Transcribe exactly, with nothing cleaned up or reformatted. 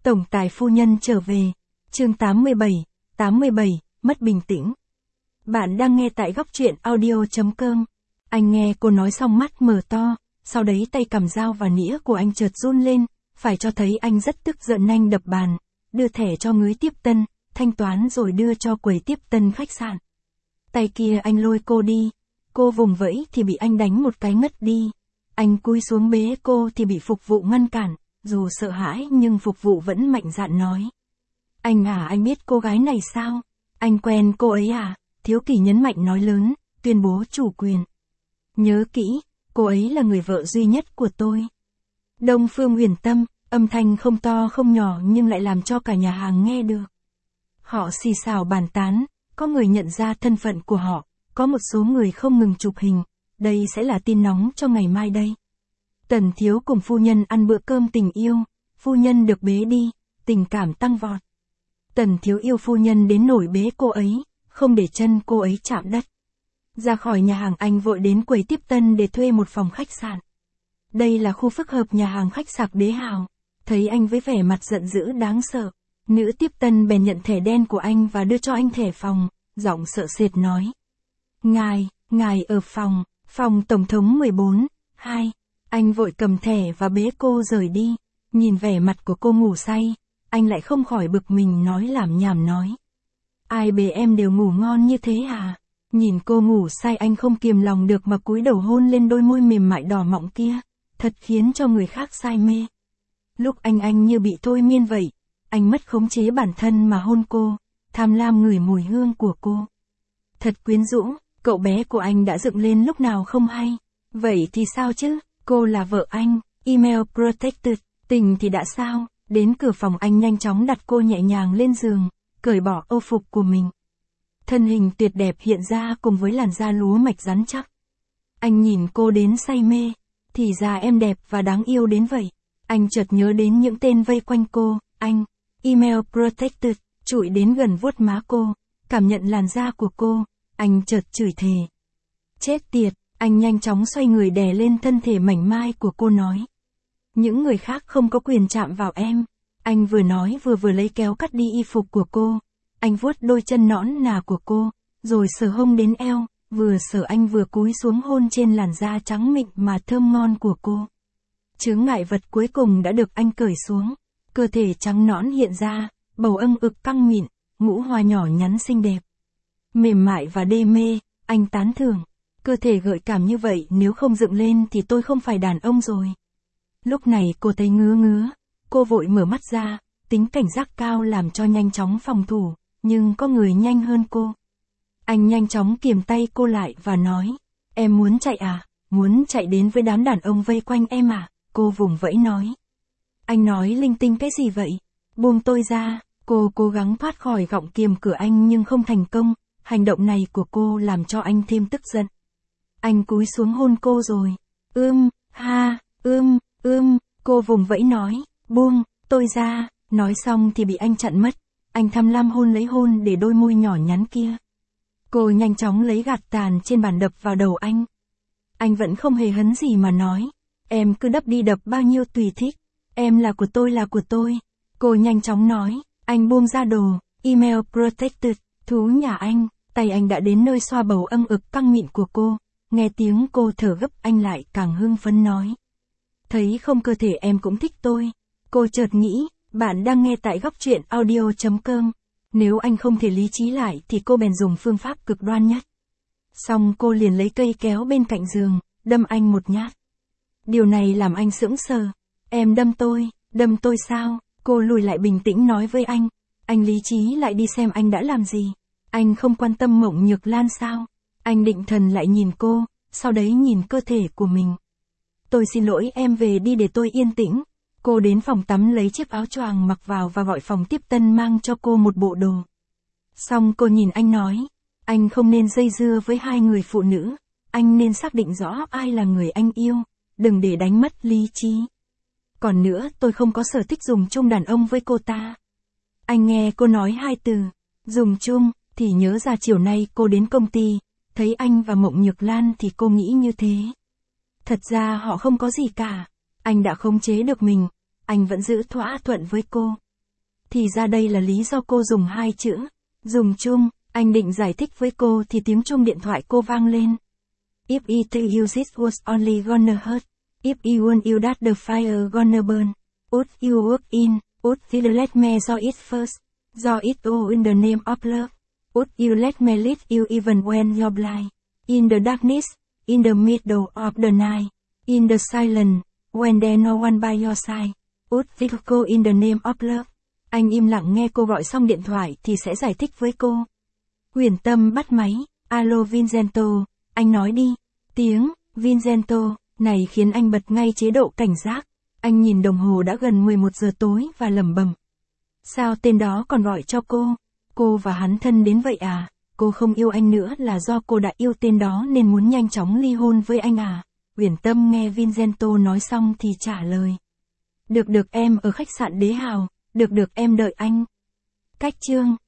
Tổng tài phu nhân trở về. Chương tám mươi bảy, tám mươi bảy, mất bình tĩnh. Bạn đang nghe tại góc truyện audio chấm com. Anh nghe cô nói xong mắt mở to, sau đấy tay cầm dao và nĩa của anh chợt run lên, phải cho thấy anh rất tức giận nhanh đập bàn, đưa thẻ cho ngới tiếp tân, thanh toán rồi đưa cho quầy tiếp tân khách sạn. Tay kia anh lôi cô đi, cô vùng vẫy thì bị anh đánh một cái ngất đi. Anh cúi xuống bế cô thì bị phục vụ ngăn cản, dù sợ hãi nhưng phục vụ vẫn mạnh dạn nói. Anh à, anh biết cô gái này sao? Anh quen cô ấy à? Thiếu Kỳ nhấn mạnh nói lớn, tuyên bố chủ quyền. Nhớ kỹ, cô ấy là người vợ duy nhất của tôi. Đông Phương Huyền Tâm, âm thanh không to không nhỏ nhưng lại làm cho cả nhà hàng nghe được. Họ xì xào bàn tán, có người nhận ra thân phận của họ, có một số người không ngừng chụp hình, đây sẽ là tin nóng cho ngày mai đây. Tần Thiếu cùng phu nhân ăn bữa cơm tình yêu, phu nhân được bế đi, tình cảm tăng vọt. Tần Thiếu yêu phu nhân đến nổi bế cô ấy, không để chân cô ấy chạm đất. Ra khỏi nhà hàng anh vội đến quầy tiếp tân để thuê một phòng khách sạn. Đây là khu phức hợp nhà hàng khách sạn Đế Hào. Thấy anh với vẻ mặt giận dữ đáng sợ, nữ tiếp tân bèn nhận thẻ đen của anh và đưa cho anh thẻ phòng, giọng sợ sệt nói. Ngài, ngài ở phòng, phòng tổng thống mười bốn, hai. Anh vội cầm thẻ và bế cô rời đi, nhìn vẻ mặt của cô ngủ say, anh lại không khỏi bực mình nói lảm nhảm nói. Ai bế em đều ngủ ngon như thế à? Nhìn cô ngủ say anh không kiềm lòng được mà cúi đầu hôn lên đôi môi mềm mại đỏ mọng kia, thật khiến cho người khác say mê. Lúc anh anh như bị thôi miên vậy, anh mất khống chế bản thân mà hôn cô, tham lam ngửi mùi hương của cô. Thật quyến rũ, cậu bé của anh đã dựng lên lúc nào không hay. Vậy thì sao chứ, cô là vợ anh, email protected, tình thì đã sao, đến cửa phòng anh nhanh chóng đặt cô nhẹ nhàng lên giường, cởi bỏ âu phục của mình. Thân hình tuyệt đẹp hiện ra cùng với làn da lúa mạch rắn chắc. Anh nhìn cô đến say mê, thì ra em đẹp và đáng yêu đến vậy. Anh chợt nhớ đến những tên vây quanh cô, anh, email protected, trụi đến gần vuốt má cô, cảm nhận làn da của cô, anh chợt chửi thề. Chết tiệt, anh nhanh chóng xoay người đè lên thân thể mảnh mai của cô nói. Những người khác không có quyền chạm vào em. Anh vừa nói vừa vừa lấy kéo cắt đi y phục của cô. Anh vuốt đôi chân nõn nà của cô, rồi sờ hông đến eo, vừa sờ anh vừa cúi xuống hôn trên làn da trắng mịn mà thơm ngon của cô. Chướng ngại vật cuối cùng đã được anh cởi xuống, cơ thể trắng nõn hiện ra, bầu âng ực căng mịn, ngũ hoa nhỏ nhắn xinh đẹp. Mềm mại và đê mê, anh tán thưởng, cơ thể gợi cảm như vậy nếu không dựng lên thì tôi không phải đàn ông rồi. Lúc này cô thấy ngứa ngứa, cô vội mở mắt ra, tính cảnh giác cao làm cho nhanh chóng phòng thủ, nhưng có người nhanh hơn cô. Anh nhanh chóng kiềm tay cô lại và nói, em muốn chạy à, muốn chạy đến với đám đàn ông vây quanh em à, cô vùng vẫy nói. Anh nói linh tinh cái gì vậy, buông tôi ra, cô cố gắng thoát khỏi gọng kiềm cửa anh nhưng không thành công, hành động này của cô làm cho anh thêm tức giận. Anh cúi xuống hôn cô rồi, ưm, ha, ưm, ưm, cô vùng vẫy nói, buông, tôi ra, nói xong thì bị anh chặn mất, anh tham lam hôn lấy hôn để đôi môi nhỏ nhắn kia. Cô nhanh chóng lấy gạt tàn trên bàn đập vào đầu anh. Anh vẫn không hề hấn gì mà nói, em cứ đập đi đập bao nhiêu tùy thích, em là của tôi là của tôi. Cô nhanh chóng nói, anh buông ra đồ, email protected, thú nhà anh, tay anh đã đến nơi xoa bầu âng ực căng mịn của cô, nghe tiếng cô thở gấp anh lại càng hưng phấn nói. Thấy không cơ thể em cũng thích tôi. Cô chợt nghĩ, bạn đang nghe tại góc truyện audio chấm com. Nếu anh không thể lý trí lại thì cô bèn dùng phương pháp cực đoan nhất. Xong cô liền lấy cây kéo bên cạnh giường, đâm anh một nhát. Điều này làm anh sững sờ. Em đâm tôi, đâm tôi sao? Cô lùi lại bình tĩnh nói với anh. Anh lý trí lại đi xem anh đã làm gì. Anh không quan tâm Mộng Nhược Lan sao? Anh định thần lại nhìn cô, sau đấy nhìn cơ thể của mình. Tôi xin lỗi em về đi để tôi yên tĩnh. Cô đến phòng tắm lấy chiếc áo choàng mặc vào và gọi phòng tiếp tân mang cho cô một bộ đồ. Xong cô nhìn anh nói, anh không nên dây dưa với hai người phụ nữ, anh nên xác định rõ ai là người anh yêu, đừng để đánh mất lý trí. Còn nữa tôi không có sở thích dùng chung đàn ông với cô ta. Anh nghe cô nói hai từ, dùng chung, thì nhớ ra chiều nay cô đến công ty, thấy anh và Mộng Nhược Lan thì cô nghĩ như thế. Thật ra họ không có gì cả, anh đã khống chế được mình, anh vẫn giữ thỏa thuận với cô. Thì ra đây là lý do cô dùng hai chữ. Dùng chung, anh định giải thích với cô thì tiếng chuông điện thoại cô vang lên. If you to use it was only gonna hurt. If you want you that the fire gonna burn. Would you walk in, would you let me do it first? Do it all in the name of love. Would you let me lead you even when you're blind? In the darkness, in the middle of the night, in the silence, when there's no one by your side. Would you go in the name of love? Anh im lặng nghe cô gọi xong điện thoại thì sẽ giải thích với cô. Huyền Tâm bắt máy. Alo Vincento, anh nói đi. Tiếng Vincento này khiến anh bật ngay chế độ cảnh giác. Anh nhìn đồng hồ đã gần mười một giờ tối và lẩm bẩm. Sao tên đó còn gọi cho cô? Cô và hắn thân đến vậy à? Cô không yêu anh nữa là do cô đã yêu tên đó nên muốn nhanh chóng ly hôn với anh à? Huyền Tâm nghe Vincento nói xong thì trả lời. Được được em ở khách sạn Đế Hào, được được em đợi anh. Cách chương